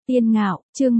Tiên Ngạo, chương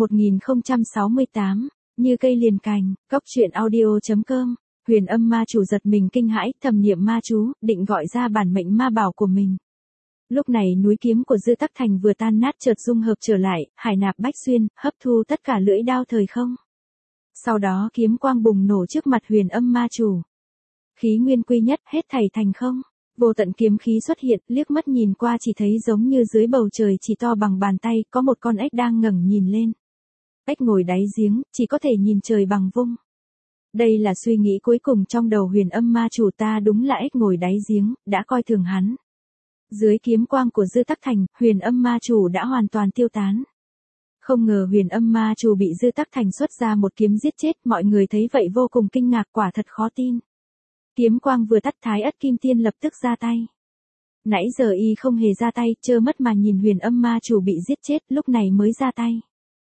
1068, như cây liền cành, cóc truyện audio.com, Huyền Âm ma chủ giật mình kinh hãi, thầm niệm ma chú, định gọi ra bản mệnh ma bảo của mình. Lúc này núi kiếm của Dư Tắc Thành vừa tan nát chợt dung hợp trở lại, hải nạp bách xuyên, hấp thu tất cả lưỡi đao thời không. Sau đó kiếm quang bùng nổ trước mặt Huyền Âm ma chủ. Khí nguyên quy nhất, hết thảy thành không. Vô tận kiếm khí xuất hiện, liếc mắt nhìn qua chỉ thấy giống như dưới bầu trời chỉ to bằng bàn tay, có một con ếch đang ngẩng nhìn lên. Ếch ngồi đáy giếng, chỉ có thể nhìn trời bằng vung. Đây là suy nghĩ cuối cùng trong đầu Huyền Âm ma chủ, ta đúng là ếch ngồi đáy giếng, đã coi thường hắn. Dưới kiếm quang của Dư Tắc Thành, Huyền Âm ma chủ đã hoàn toàn tiêu tán. Không ngờ Huyền Âm ma chủ bị Dư Tắc Thành xuất ra một kiếm giết chết, mọi người thấy vậy vô cùng kinh ngạc, quả thật khó tin. Kiếm quang vừa tắt, Thái Ất Kim Tiên lập tức ra tay. Nãy giờ y không hề ra tay, trơ mắt mà nhìn Huyền Âm ma chủ bị giết chết, lúc này mới ra tay.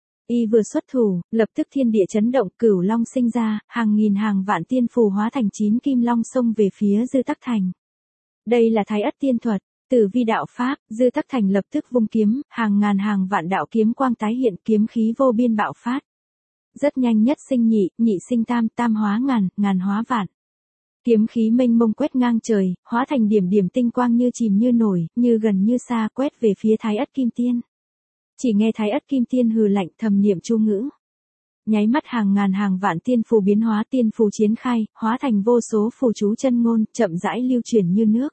Y vừa xuất thủ, lập tức thiên địa chấn động, cửu long sinh ra, hàng nghìn hàng vạn tiên phù hóa thành 9 kim long xông về phía Dư Tắc Thành. Đây là Thái Ất tiên thuật, Tử Vi đạo pháp. Dư Tắc Thành lập tức vung kiếm, hàng ngàn hàng vạn đạo kiếm quang tái hiện, kiếm khí vô biên bạo phát. Rất nhanh, nhất sinh nhị, nhị sinh tam, tam hóa ngàn, ngàn hóa vạn. Kiếm khí mênh mông quét ngang trời, hóa thành điểm điểm tinh quang như chìm như nổi, như gần như xa, quét về phía Thái Ất Kim Tiên. Chỉ nghe Thái Ất Kim Tiên hừ lạnh, thầm niệm chú ngữ. Nháy mắt hàng ngàn hàng vạn tiên phù biến hóa, tiên phù chiến khai, hóa thành vô số phù chú chân ngôn, chậm rãi lưu chuyển như nước.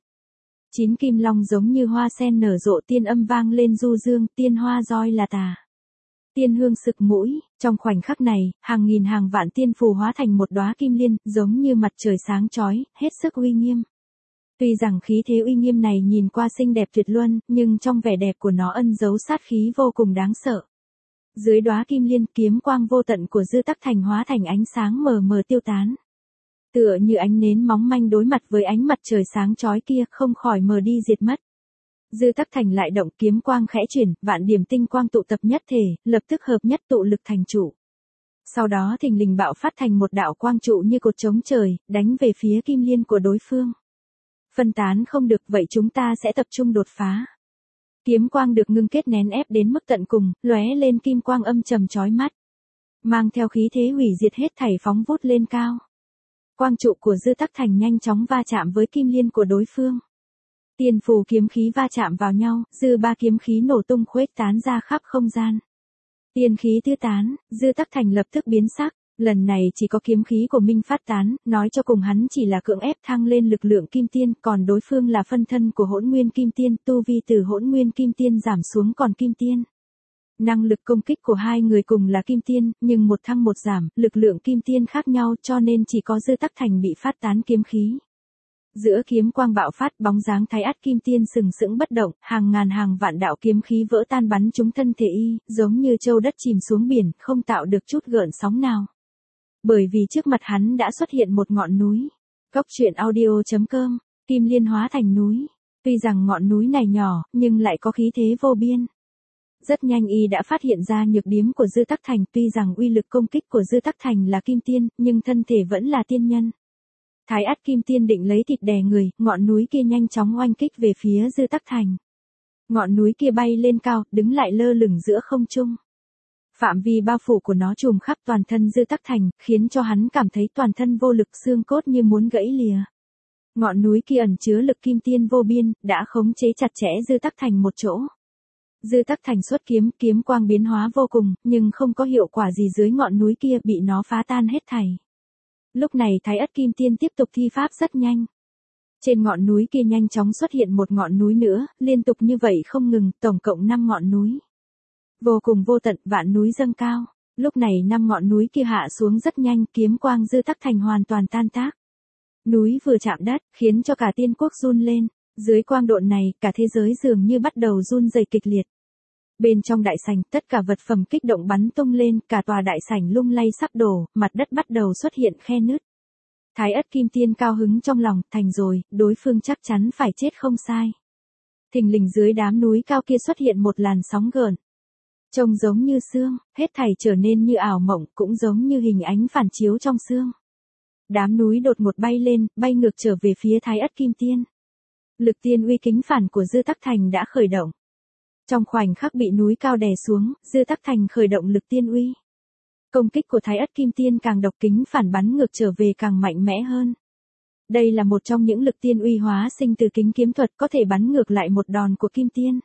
9 kim long giống như hoa sen nở rộ, tiên âm vang lên du dương, tiên hoa roi là tà. Tiên hương sực mũi, trong khoảnh khắc này, hàng nghìn hàng vạn tiên phù hóa thành một đóa kim liên, giống như mặt trời sáng chói, hết sức uy nghiêm. Tuy rằng khí thế uy nghiêm này nhìn qua xinh đẹp tuyệt luân, nhưng trong vẻ đẹp của nó ẩn giấu sát khí vô cùng đáng sợ. Dưới đóa kim liên, kiếm quang vô tận của Dư Tắc Thành hóa thành ánh sáng mờ mờ tiêu tán. Tựa như ánh nến móng manh đối mặt với ánh mặt trời sáng chói kia, không khỏi mờ đi diệt mất. Dư Tắc Thành lại động, kiếm quang khẽ chuyển, vạn điểm tinh quang tụ tập nhất thể, lập tức hợp nhất tụ lực thành trụ. Sau đó thình lình bạo phát thành một đạo quang trụ như cột chống trời, đánh về phía kim liên của đối phương. Phân tán không được, vậy chúng ta sẽ tập trung đột phá. Kiếm quang được ngưng kết nén ép đến mức tận cùng, lóe lên kim quang âm trầm chói mắt. Mang theo khí thế hủy diệt hết thảy phóng vút lên cao. Quang trụ của Dư Tắc Thành nhanh chóng va chạm với kim liên của đối phương. Tiên phù kiếm khí va chạm vào nhau, dư ba kiếm khí nổ tung khuếch tán ra khắp không gian. Tiên khí tiêu tán, Dư Tắc Thành lập tức biến sắc, lần này chỉ có kiếm khí của Minh phát tán, nói cho cùng hắn chỉ là cưỡng ép thăng lên lực lượng kim tiên, còn đối phương là phân thân của Hỗn Nguyên Kim Tiên, tu vi từ Hỗn Nguyên Kim Tiên giảm xuống còn Kim Tiên. Năng lực công kích của hai người cùng là Kim Tiên, nhưng một thăng một giảm, lực lượng Kim Tiên khác nhau, cho nên chỉ có Dư Tắc Thành bị phát tán kiếm khí. Giữa kiếm quang bạo phát, bóng dáng Thái Ất Kim Tiên sừng sững bất động, hàng ngàn hàng vạn đạo kiếm khí vỡ tan bắn trúng thân thể y, giống như châu đất chìm xuống biển, không tạo được chút gợn sóng nào. Bởi vì trước mặt hắn đã xuất hiện một ngọn núi. Cóc truyện audio.com, kim liên hóa thành núi. Tuy rằng ngọn núi này nhỏ, nhưng lại có khí thế vô biên. Rất nhanh y đã phát hiện ra nhược điểm của Dư Tắc Thành, tuy rằng uy lực công kích của Dư Tắc Thành là kim tiên, nhưng thân thể vẫn là tiên nhân. Thái Ất Kim Tiên định lấy thịt đè người, ngọn núi kia nhanh chóng oanh kích về phía Dư Tắc Thành. Ngọn núi kia bay lên cao, đứng lại lơ lửng giữa không trung. Phạm vi bao phủ của nó trùm khắp toàn thân Dư Tắc Thành, khiến cho hắn cảm thấy toàn thân vô lực, xương cốt như muốn gãy lìa. Ngọn núi kia ẩn chứa lực kim tiên vô biên, đã khống chế chặt chẽ Dư Tắc Thành một chỗ. Dư Tắc Thành xuất kiếm, kiếm quang biến hóa vô cùng, nhưng không có hiệu quả gì dưới ngọn núi kia, bị nó phá tan hết thảy. Lúc này Thái Ất Kim Tiên tiếp tục thi pháp rất nhanh. Trên ngọn núi kia nhanh chóng xuất hiện một ngọn núi nữa, liên tục như vậy không ngừng, tổng cộng 5 ngọn núi. Vô cùng vô tận, vạn núi dâng cao. Lúc này 5 ngọn núi kia hạ xuống rất nhanh, kiếm quang Dư Tắc Thành hoàn toàn tan tác. Núi vừa chạm đất, khiến cho cả tiên quốc run lên. Dưới quang độn này, cả thế giới dường như bắt đầu run rẩy kịch liệt. Bên trong đại sảnh, tất cả vật phẩm kích động bắn tung lên, cả tòa đại sảnh lung lay sắp đổ, mặt đất bắt đầu xuất hiện khe nứt. Thái Ất Kim Tiên cao hứng trong lòng, thành rồi, đối phương chắc chắn phải chết không sai. Thình lình dưới đám núi cao kia xuất hiện một làn sóng gợn. Trông giống như sương, hết thảy trở nên như ảo mộng, cũng giống như hình ánh phản chiếu trong sương. Đám núi đột ngột bay lên, bay ngược trở về phía Thái Ất Kim Tiên. Lực tiên uy kính phản của Dư Tắc Thành đã khởi động. Trong khoảnh khắc bị núi cao đè xuống, Dư Tắc Thành khởi động lực tiên uy. Công kích của Thái Ất Kim Tiên càng độc kính phản bắn ngược trở về càng mạnh mẽ hơn. Đây là một trong những lực tiên uy hóa sinh từ kính kiếm thuật có thể bắn ngược lại một đòn của Kim Tiên.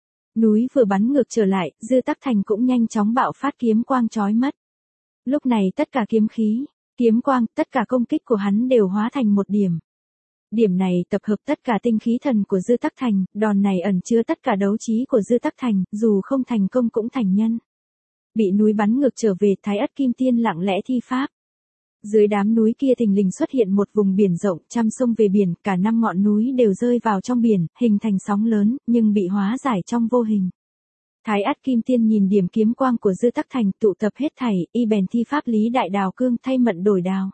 Núi vừa bắn ngược trở lại, Dư Tắc Thành cũng nhanh chóng bạo phát kiếm quang chói mắt. Lúc này tất cả kiếm khí, kiếm quang, tất cả công kích của hắn đều hóa thành một điểm. Điểm này tập hợp tất cả tinh khí thần của Dư Tắc Thành, đòn này ẩn chứa tất cả đấu trí của Dư Tắc Thành, dù không thành công cũng thành nhân. Bị núi bắn ngược trở về, Thái Ất Kim Tiên lặng lẽ thi pháp. Dưới đám núi kia thình lình xuất hiện một vùng biển rộng, trăm sông về biển, cả 5 ngọn núi đều rơi vào trong biển, hình thành sóng lớn, nhưng bị hóa giải trong vô hình. Thái Ất Kim Tiên nhìn điểm kiếm quang của Dư Tắc Thành tụ tập hết thảy, y bèn thi pháp lý đại đào cương thay mận đổi đào.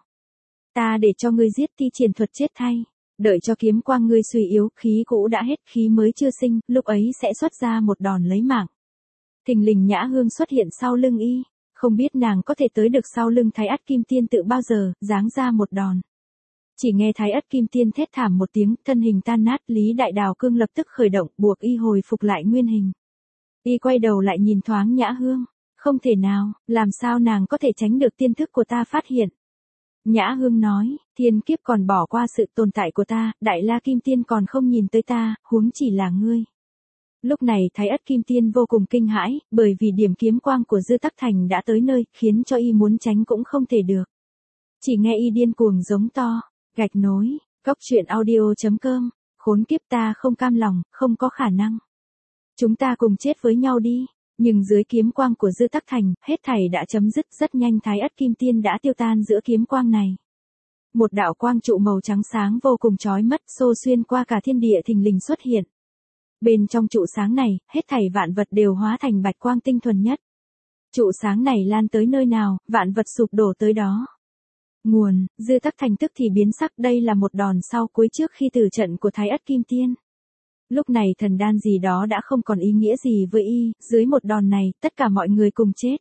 Ta để cho ngươi giết thi triển thuật chết thay. Đợi cho kiếm quang ngươi suy yếu, khí cũ đã hết, khí mới chưa sinh, lúc ấy sẽ xuất ra một đòn lấy mạng. Thình lình Nhã Hương xuất hiện sau lưng y, không biết nàng có thể tới được sau lưng Thái Ất Kim Tiên tự bao giờ, giáng ra một đòn. Chỉ nghe Thái Ất Kim Tiên thét thảm một tiếng, thân hình tan nát, Lý Đại Đào Cương lập tức khởi động, buộc y hồi phục lại nguyên hình. Y quay đầu lại nhìn thoáng Nhã Hương, không thể nào, làm sao nàng có thể tránh được tiên thức của ta phát hiện. Nhã Hương nói, thiên kiếp còn bỏ qua sự tồn tại của ta, Đại La Kim Tiên còn không nhìn tới ta, huống chỉ là ngươi. Lúc này Thái Ất Kim Tiên vô cùng kinh hãi, bởi vì điểm kiếm quang của Dư Tắc Thành đã tới nơi, khiến cho y muốn tránh cũng không thể được. Chỉ nghe y điên cuồng giống to, gạch nối, goctruyện.audio.com, khốn kiếp ta không cam lòng, không có khả năng. Chúng ta cùng chết với nhau đi. Nhưng dưới kiếm quang của Dư Tắc Thành, hết thảy đã chấm dứt, rất nhanh Thái Ất Kim Tiên đã tiêu tan giữa kiếm quang này. Một đạo quang trụ màu trắng sáng vô cùng chói mắt, xô xuyên qua cả thiên địa thình lình xuất hiện. Bên trong trụ sáng này, hết thảy vạn vật đều hóa thành bạch quang tinh thuần nhất. Trụ sáng này lan tới nơi nào, vạn vật sụp đổ tới đó. Nguồn, Dư Tắc Thành tức thì biến sắc, đây là một đòn sau cuối trước khi tử trận của Thái Ất Kim Tiên. Lúc này thần đan gì đó đã không còn ý nghĩa gì với y, dưới một đòn này, tất cả mọi người cùng chết.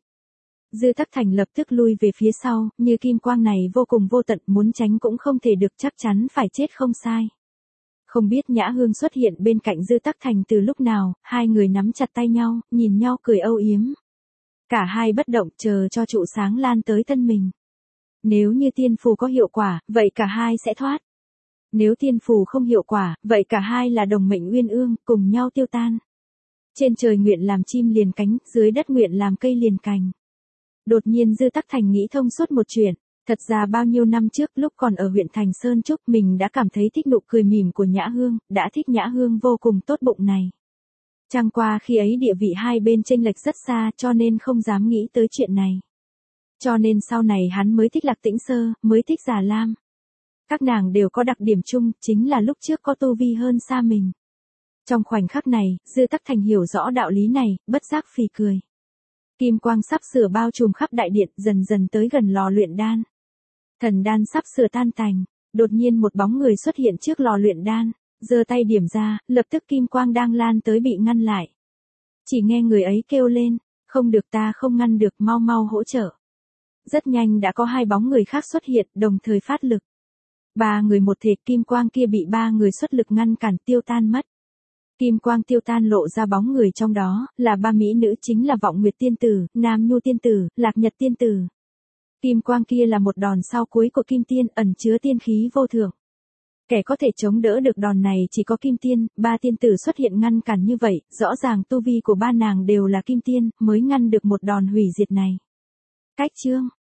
Dư Tắc Thành lập tức lui về phía sau, như kim quang này vô cùng vô tận, muốn tránh cũng không thể được, chắc chắn phải chết không sai. Không biết Nhã Hương xuất hiện bên cạnh Dư Tắc Thành từ lúc nào, hai người nắm chặt tay nhau, nhìn nhau cười âu yếm. Cả hai bất động chờ cho trụ sáng lan tới thân mình. Nếu như tiên phù có hiệu quả, vậy cả hai sẽ thoát. Nếu tiên phù không hiệu quả, vậy cả hai là đồng mệnh uyên ương, cùng nhau tiêu tan. Trên trời nguyện làm chim liền cánh, dưới đất nguyện làm cây liền cành. Đột nhiên Dư Tắc Thành nghĩ thông suốt một chuyện. Thật ra bao nhiêu năm trước lúc còn ở huyện Thành Sơn Trúc mình đã cảm thấy thích nụ cười mỉm của Nhã Hương, đã thích Nhã Hương vô cùng tốt bụng này. Chẳng qua khi ấy địa vị hai bên chênh lệch rất xa cho nên không dám nghĩ tới chuyện này. Cho nên sau này hắn mới thích Lạc Tĩnh Sơ, mới thích Già Lam. Các nàng đều có đặc điểm chung, chính là lúc trước có tu vi hơn xa mình. Trong khoảnh khắc này, Dư Tắc Thành hiểu rõ đạo lý này, bất giác phì cười. Kim quang sắp sửa bao trùm khắp đại điện, dần dần tới gần lò luyện đan. Thần đan sắp sửa tan tành, đột nhiên một bóng người xuất hiện trước lò luyện đan, giơ tay điểm ra, lập tức kim quang đang lan tới bị ngăn lại. Chỉ nghe người ấy kêu lên, không được, ta không ngăn được, mau mau hỗ trợ. Rất nhanh đã có hai bóng người khác xuất hiện, đồng thời phát lực. Ba người một thể, kim quang kia bị ba người xuất lực ngăn cản, tiêu tan mất. Kim quang tiêu tan lộ ra bóng người trong đó, là ba mỹ nữ, chính là Vọng Nguyệt Tiên Tử, Nam Nhu Tiên Tử, Lạc Nhật Tiên Tử. Kim quang kia là một đòn sau cuối của Kim Tiên, ẩn chứa tiên khí vô thượng. Kẻ có thể chống đỡ được đòn này chỉ có Kim Tiên, ba tiên tử xuất hiện ngăn cản như vậy, rõ ràng tu vi của ba nàng đều là Kim Tiên, mới ngăn được một đòn hủy diệt này. Cách chương